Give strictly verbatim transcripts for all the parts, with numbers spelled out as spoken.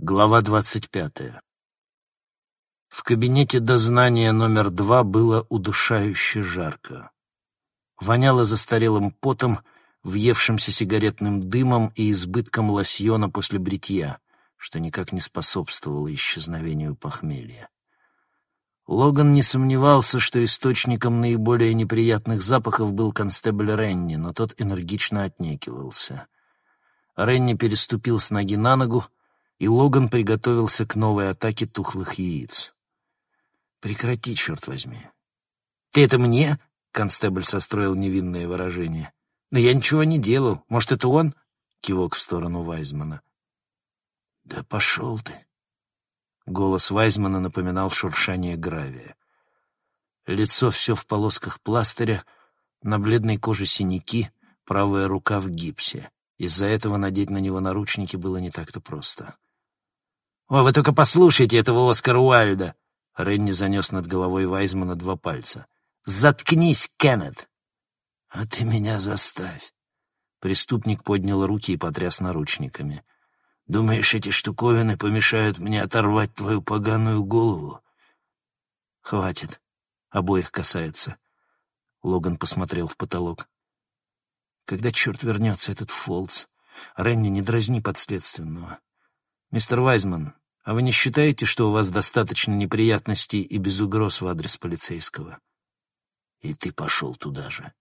Глава двадцать пятая. В кабинете дознания номер два было удушающе жарко. Воняло застарелым потом, въевшимся сигаретным дымом и избытком лосьона после бритья, что никак не способствовало исчезновению похмелья. Логан не сомневался, что источником наиболее неприятных запахов был констебль Ренни, но тот энергично отнекивался. Ренни переступил с ноги на ногу, и Логан приготовился к новой атаке тухлых яиц. «Прекрати, черт возьми!» «Ты это мне?» — констебль состроил невинное выражение. «Но я ничего не делал. Может, это он?» — кивок в сторону Вайзмана. «Да пошел ты!» Голос Вайзмана напоминал шуршание гравия. Лицо все в полосках пластыря, на бледной коже синяки, правая рука в гипсе. Из-за этого надеть на него наручники было не так-то просто. «О, вы только послушайте этого Оскара Уайльда!» Ренни занес над головой Вайзмана два пальца. «Заткнись, Кеннет!» «А ты меня заставь!» Преступник поднял руки и потряс наручниками. «Думаешь, эти штуковины помешают мне оторвать твою поганую голову?» «Хватит. Обоих касается». Логан посмотрел в потолок. «Когда черт вернется этот Фолтс? Ренни, не дразни подследственного. Мистер Вайзман, а вы не считаете, что у вас достаточно неприятностей и без угроз в адрес полицейского?» «И ты пошел туда же».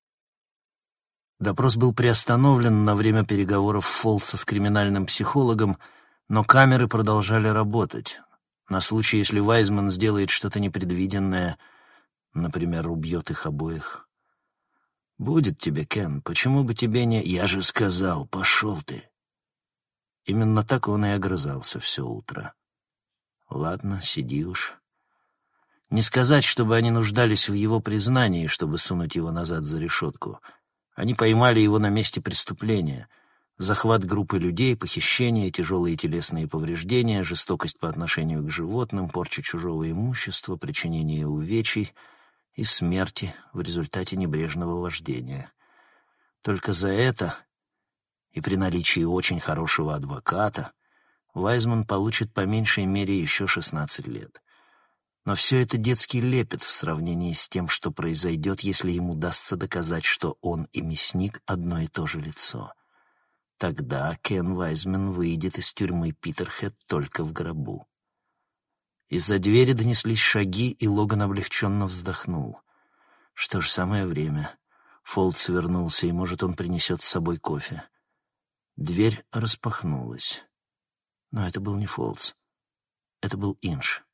Допрос был приостановлен на время переговоров Фолтса с криминальным психологом, но камеры продолжали работать. На случай, если Вайзман сделает что-то непредвиденное, например, убьет их обоих. «Будет тебе, Кен, почему бы тебе не...» «Я же сказал, пошел ты!» Именно так он и огрызался все утро. «Ладно, сиди уж». Не сказать, чтобы они нуждались в его признании, чтобы сунуть его назад за решетку. Они поймали его на месте преступления. Захват группы людей, похищение, тяжелые телесные повреждения, жестокость по отношению к животным, порча чужого имущества, причинение увечий и смерти в результате небрежного вождения. Только за это... И при наличии очень хорошего адвоката Вайзман получит по меньшей мере еще шестнадцать лет. Но все это детский лепет в сравнении с тем, что произойдет, если ему удастся доказать, что он и мясник одно и то же лицо. Тогда Кен Вайзман выйдет из тюрьмы Питерхед только в гробу. Из-за двери донеслись шаги, и Логан облегченно вздохнул. Что ж, самое время. Фолтс вернулся, и, может, он принесет с собой кофе. Дверь распахнулась. Но это был не Фолтс. Это был Инш.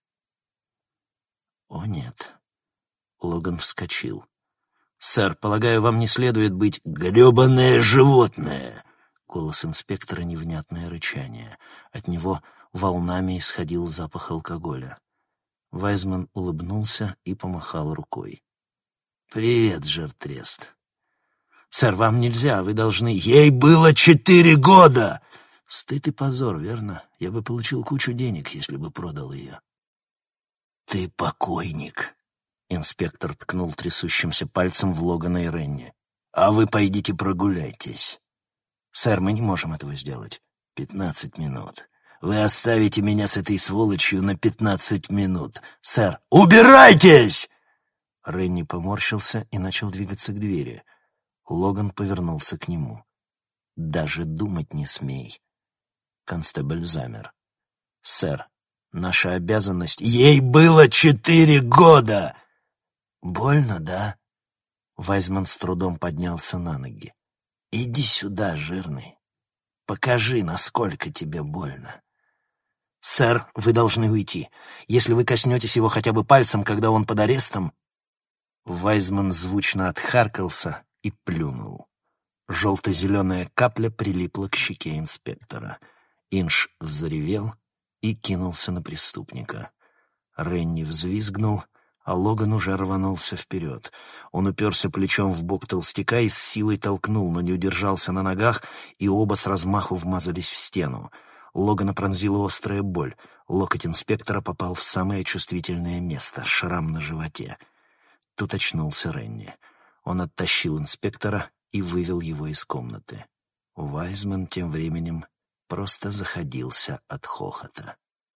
О, нет. Логан вскочил. «Сэр, полагаю, вам не следует быть...» «Гребаное животное!» Голос инспектора — невнятное рычание. От него волнами исходил запах алкоголя. Вайзман улыбнулся и помахал рукой. «Привет, жертрест!» «Сэр, вам нельзя, вы должны...» «Ей было четыре года!» «Стыд и позор, верно? Я бы получил кучу денег, если бы продал ее». «Ты покойник!» Инспектор ткнул трясущимся пальцем в Логана и Ренни. «А вы пойдите прогуляйтесь». «Сэр, мы не можем этого сделать». «Пятнадцать минут. Вы оставите меня с этой сволочью на пятнадцать минут. Сэр, убирайтесь!» Ренни поморщился и начал двигаться к двери. Логан повернулся к нему. «Даже думать не смей». Констебль замер. «Сэр, наша обязанность...» «Ей было четыре года!» «Больно, да?» Вайзман с трудом поднялся на ноги. «Иди сюда, жирный. Покажи, насколько тебе больно». «Сэр, вы должны уйти. Если вы коснетесь его хотя бы пальцем, когда он под арестом...» Вайзман звучно отхаркался и плюнул. Желто-зеленая капля прилипла к щеке инспектора. Инш взревел и кинулся на преступника. Ренни взвизгнул, а Логан уже рванулся вперед. Он уперся плечом в бок толстяка и с силой толкнул, но не удержался на ногах, и оба с размаху вмазались в стену. Логана пронзила острая боль. Локоть инспектора попал в самое чувствительное место — шрам на животе. Тут очнулся Ренни. Он оттащил инспектора и вывел его из комнаты. Вайзман тем временем просто заходился от хохота.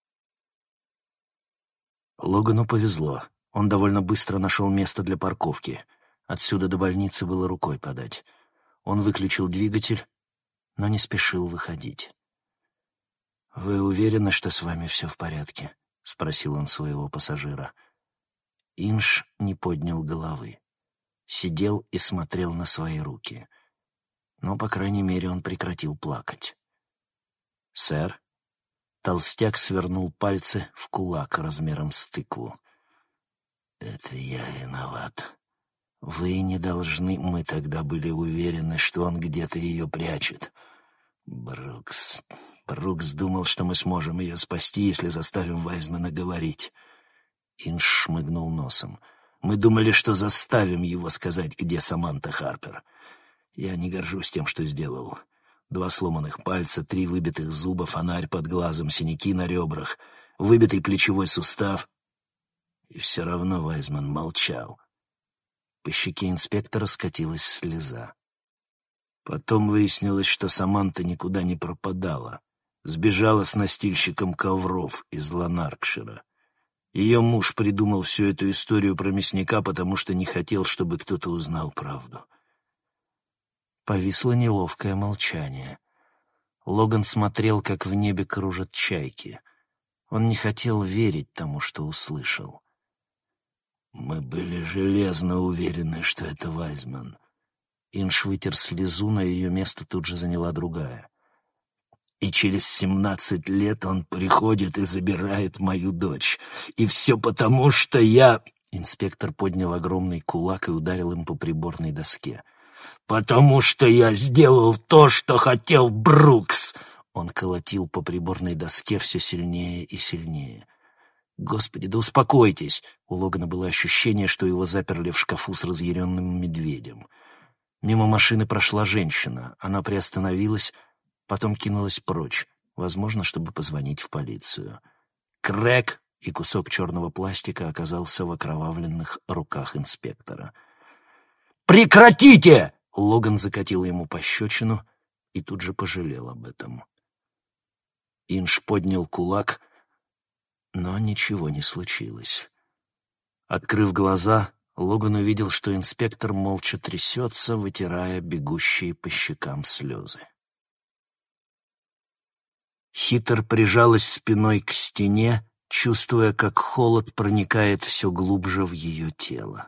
Логану повезло. Он довольно быстро нашел место для парковки. Отсюда до больницы было рукой подать. Он выключил двигатель, но не спешил выходить. «Вы уверены, что с вами все в порядке?» — спросил он своего пассажира. Инж не поднял головы. Сидел и смотрел на свои руки. Но, по крайней мере, он прекратил плакать. «Сэр?» Толстяк свернул пальцы в кулак размером с тыкву. «Это я виноват. Вы не должны... Мы тогда были уверены, что он где-то ее прячет. Брукс... Брукс думал, что мы сможем ее спасти, если заставим Вайзмана говорить». Инж шмыгнул носом. «Мы думали, что заставим его сказать, где Саманта Харпер. Я не горжусь тем, что сделал. Два сломанных пальца, три выбитых зуба, фонарь под глазом, синяки на ребрах, выбитый плечевой сустав. И все равно Вайзман молчал». По щеке инспектора скатилась слеза. Потом выяснилось, что Саманта никуда не пропадала. Сбежала с настильщиком ковров из Ланаркшира. Ее муж придумал всю эту историю про мясника, потому что не хотел, чтобы кто-то узнал правду. Повисло неловкое молчание. Логан смотрел, как в небе кружат чайки. Он не хотел верить тому, что услышал. «Мы были железно уверены, что это Вайзман». Инж вытер слезу, но ее место тут же заняла другая. «И через семнадцать лет он приходит и забирает мою дочь. И все потому, что я...» Инспектор поднял огромный кулак и ударил им по приборной доске. «Потому что я сделал то, что хотел Брукс!» Он колотил по приборной доске все сильнее и сильнее. «Господи, да успокойтесь!» У Логана было ощущение, что его заперли в шкафу с разъяренным медведем. Мимо машины прошла женщина. Она приостановилась, потом кинулась прочь, возможно, чтобы позвонить в полицию. Крэк и кусок черного пластика оказался в окровавленных руках инспектора. «Прекратите!» Логан закатил ему пощечину и тут же пожалел об этом. Инж поднял кулак, но ничего не случилось. Открыв глаза, Логан увидел, что инспектор молча трясется, вытирая бегущие по щекам слезы. Хитр прижалась спиной к стене, чувствуя, как холод проникает все глубже в ее тело.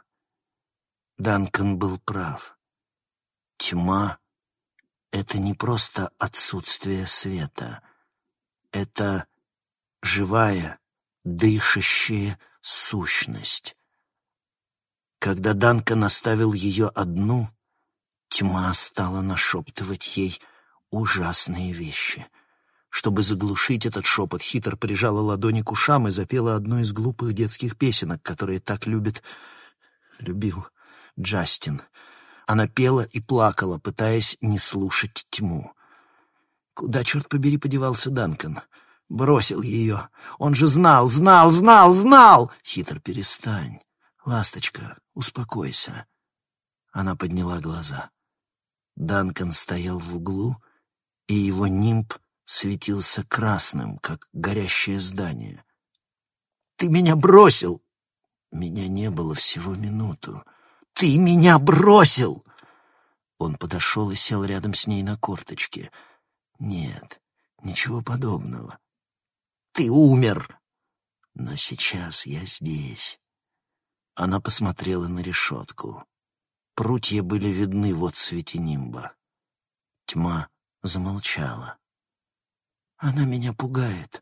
Данкан был прав. Тьма — это не просто отсутствие света. Это живая, дышащая сущность. Когда Данкан оставил ее одну, тьма стала нашептывать ей ужасные вещи. Чтобы заглушить этот шепот, Хитр прижала ладони к ушам и запела одну из глупых детских песенок, которые так любит... любил Джастин. Она пела и плакала, пытаясь не слушать тьму. Куда, черт побери, подевался Данкан? Бросил ее. Он же знал, знал, знал, знал! Хитр, перестань. Ласточка, успокойся. Она подняла глаза. Данкан стоял в углу, и его нимб светился красным, как горящее здание. «Ты меня бросил!» «Меня не было всего минуту. Ты меня бросил!» Он подошел и сел рядом с ней на корточке. «Нет, ничего подобного. Ты умер, но сейчас я здесь». Она посмотрела на решетку. Прутья были видны в отсвете нимба. Тьма замолчала. «Она меня пугает».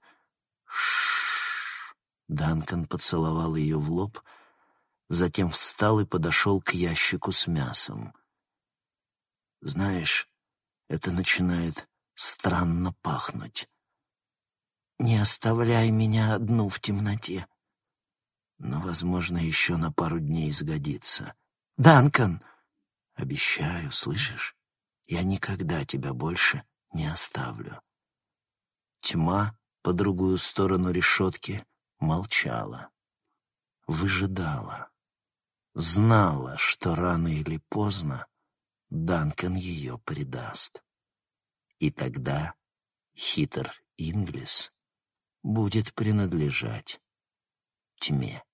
Ш-ш-ш. Данкан поцеловал ее в лоб, затем встал и подошел к ящику с мясом. «Знаешь, это начинает странно пахнуть. Не оставляй меня одну в темноте. Но, возможно, еще на пару дней сгодится. Данкан! Обещаю, слышишь? Я никогда тебя больше не оставлю». Тьма по другую сторону решетки молчала, выжидала, знала, что рано или поздно Данкан ее предаст. И тогда Хитр Инглис будет принадлежать тьме.